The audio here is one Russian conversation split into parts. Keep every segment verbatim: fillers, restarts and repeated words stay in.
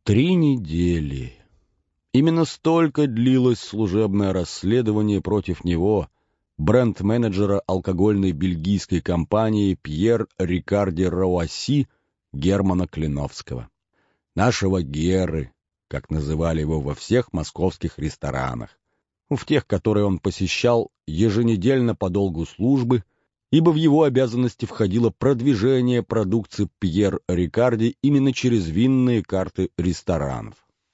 Три недели. Именно столько длилось служебное расследование против него, бренд-менеджера алкогольной бельгийской компании Пьер Рикарди Роасси Германа Клиновского. Нашего Геры, как называли его во всех московских ресторанах, в тех, которые он посещал еженедельно по долгу службы, ибо в его обязанности входило продвижение продукции Пьер Рикарди именно через винные карты ресторанов.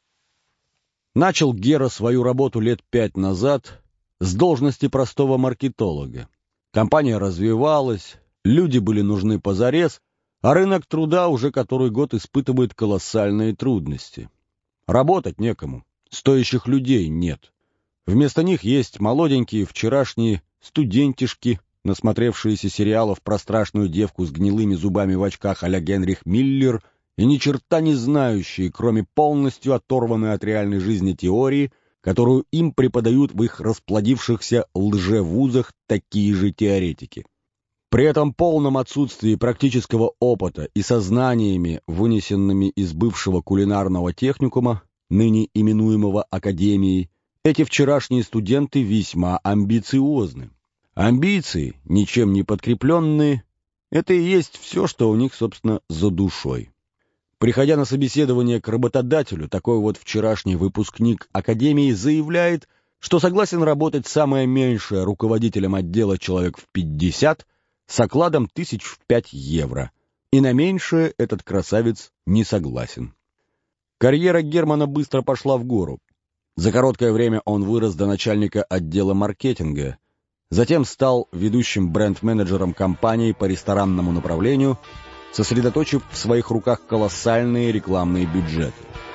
Начал Гера свою работу лет пять назад с должности простого маркетолога. Компания развивалась, люди были нужны позарез, а рынок труда уже который год испытывает колоссальные трудности. Работать некому, стоящих людей нет. Вместо них есть молоденькие вчерашние студентишки, насмотревшиеся сериалов про страшную девку с гнилыми зубами в очках а-ля Генрих Миллер и ни черта не знающие, кроме полностью оторванной от реальной жизни теории, которую им преподают в их расплодившихся лжевузах такие же теоретики. При этом полном отсутствии практического опыта и со знаниями, вынесенными из бывшего кулинарного техникума, ныне именуемого академией, эти вчерашние студенты весьма амбициозны. Амбиции, ничем не подкрепленные, это и есть все, что у них, собственно, за душой. Приходя на собеседование к работодателю, такой вот вчерашний выпускник академии заявляет, что согласен работать самое меньшее руководителем отдела человек в пятьдесят с окладом тысяч в пять евро, и на меньшее этот красавец не согласен. Карьера Германа быстро пошла в гору. За короткое время он вырос до начальника отдела маркетинга, затем стал ведущим бренд-менеджером компании по ресторанному направлению, сосредоточив в своих руках колоссальные рекламные бюджеты.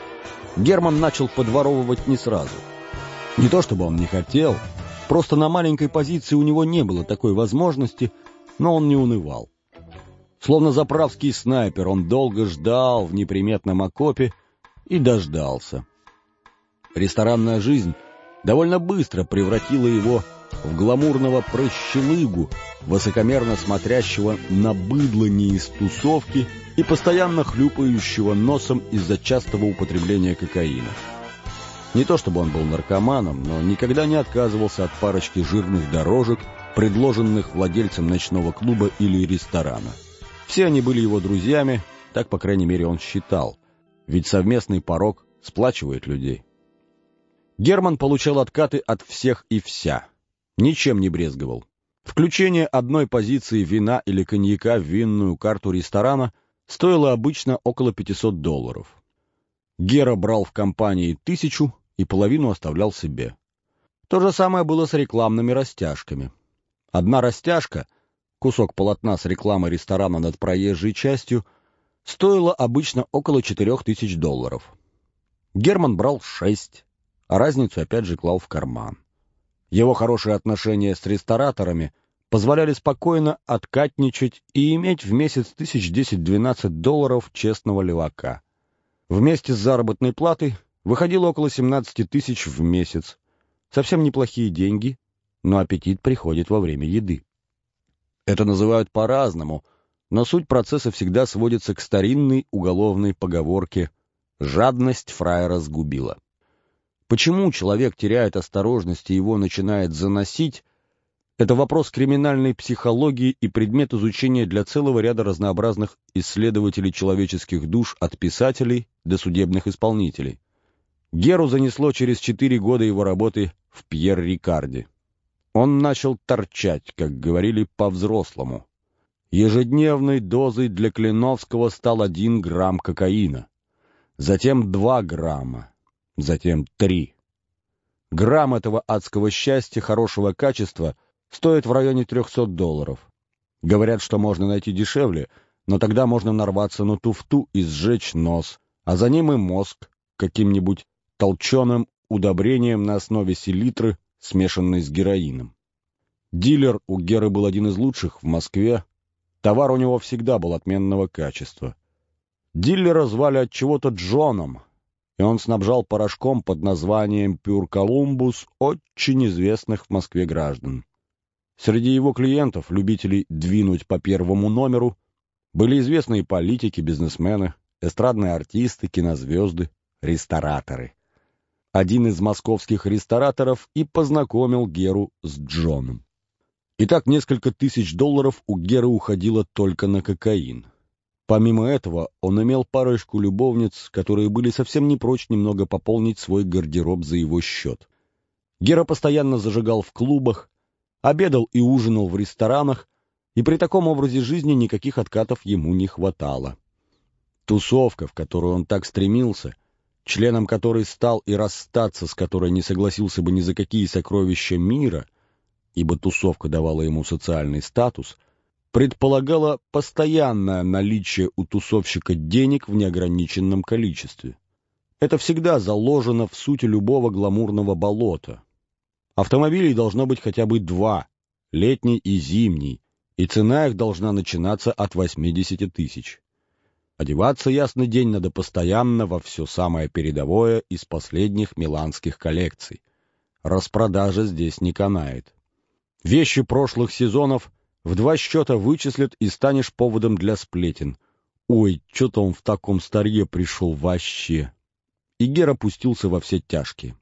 Герман начал подворовывать не сразу. Не то чтобы он не хотел, просто на маленькой позиции у него не было такой возможности, но он не унывал. Словно заправский снайпер, он долго ждал в неприметном окопе и дождался. Ресторанная жизнь довольно быстро превратила его в гламурного прощелыгу, высокомерно смотрящего на быдло не из тусовки и постоянно хлюпающего носом из-за частого употребления кокаина. Не то чтобы он был наркоманом, но никогда не отказывался от парочки жирных дорожек, предложенных владельцем ночного клуба или ресторана. Все они были его друзьями, так, по крайней мере, он считал, ведь совместный порок сплачивает людей. Герман получал откаты от всех и вся. Ничем не брезговал. Включение одной позиции вина или коньяка в винную карту ресторана стоило обычно около пятисот долларов. Гера брал в компании тысячу и половину оставлял себе. То же самое было с рекламными растяжками. Одна растяжка, кусок полотна с рекламой ресторана над проезжей частью, стоила обычно около четырех тысяч долларов. Герман брал шесть, а разницу опять же клал в карман. Его хорошие отношения с рестораторами позволяли спокойно откатничать и иметь в месяц тысяч десять-двенадцать долларов честного левака. Вместе с заработной платой выходило около семнадцать тысяч в месяц. Совсем неплохие деньги, но аппетит приходит во время еды. Это называют по-разному, но суть процесса всегда сводится к старинной уголовной поговорке «жадность фраера сгубила». Почему человек теряет осторожность и его начинает заносить, это вопрос криминальной психологии и предмет изучения для целого ряда разнообразных исследователей человеческих душ от писателей до судебных исполнителей. Геру занесло через четыре года его работы в Пьер Рикарди. Он начал торчать, как говорили, по-взрослому. Ежедневной дозой для Клиновского стал один грамм кокаина, затем два грамма. Затем три. Грамм этого адского счастья хорошего качества стоит в районе трехсот долларов. Говорят, что можно найти дешевле, но тогда можно нарваться на туфту и сжечь нос, а за ним и мозг каким-нибудь толченым удобрением на основе селитры, смешанной с героином. Дилер у Геры был один из лучших в Москве, товар у него всегда был отменного качества. Дилера звали от чего-то Джоном, и он снабжал порошком под названием «Пюр Колумбус» очень известных в Москве граждан. Среди его клиентов, любителей двинуть по первому номеру, были известные политики, бизнесмены, эстрадные артисты, кинозвезды, рестораторы. Один из московских рестораторов и познакомил Геру с Джоном. Итак, несколько тысяч долларов у Геры уходило только на кокаин. Помимо этого, он имел парочку любовниц, которые были совсем не прочь немного пополнить свой гардероб за его счет. Гера постоянно зажигал в клубах, обедал и ужинал в ресторанах, и при таком образе жизни никаких откатов ему не хватало. Тусовка, в которую он так стремился, членом которой стал и расстаться с которой не согласился бы ни за какие сокровища мира, ибо тусовка давала ему социальный статус, предполагала постоянное наличие у тусовщика денег в неограниченном количестве. Это всегда заложено в сути любого гламурного болота. Автомобилей должно быть хотя бы два, летний и зимний, и цена их должна начинаться от восьмидесяти тысяч. Одеваться, ясный день, надо постоянно во все самое передовое из последних миланских коллекций. Распродажа здесь не канает. Вещи прошлых сезонов в два счета вычислят, и станешь поводом для сплетен. Ой, что-то он в таком старье пришел вообще. И Гера пустился во все тяжкие.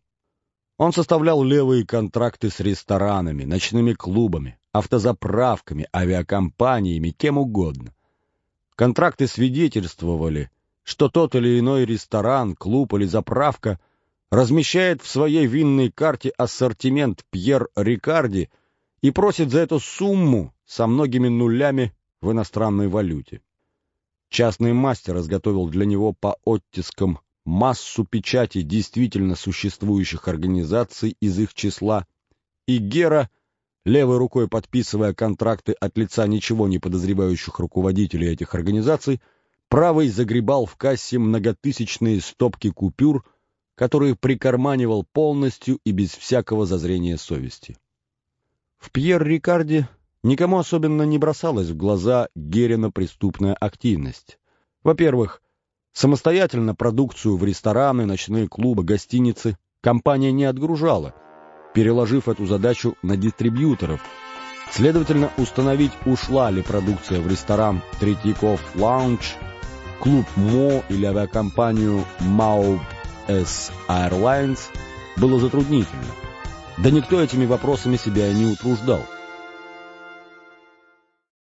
Он составлял левые контракты с ресторанами, ночными клубами, автозаправками, авиакомпаниями, кем угодно. Контракты свидетельствовали, что тот или иной ресторан, клуб или заправка размещает в своей винной карте ассортимент Пьер Рикарди и просит за эту сумму со многими нулями в иностранной валюте. Частный мастер изготовил для него по оттискам массу печатей действительно существующих организаций из их числа, и Гера, левой рукой подписывая контракты от лица ничего не подозревающих руководителей этих организаций, правой загребал в кассе многотысячные стопки купюр, которые прикарманивал полностью и без всякого зазрения совести. В Пьер Рикарди никому особенно не бросалась в глаза Герина преступная активность. Во-первых, самостоятельно продукцию в рестораны, ночные клубы, гостиницы компания не отгружала, переложив эту задачу на дистрибьюторов. Следовательно, установить, ушла ли продукция в ресторан Третьяков Лаунж, клуб МО или авиакомпанию Мауп С Airlines было затруднительно. Да никто этими вопросами себя и не утруждал.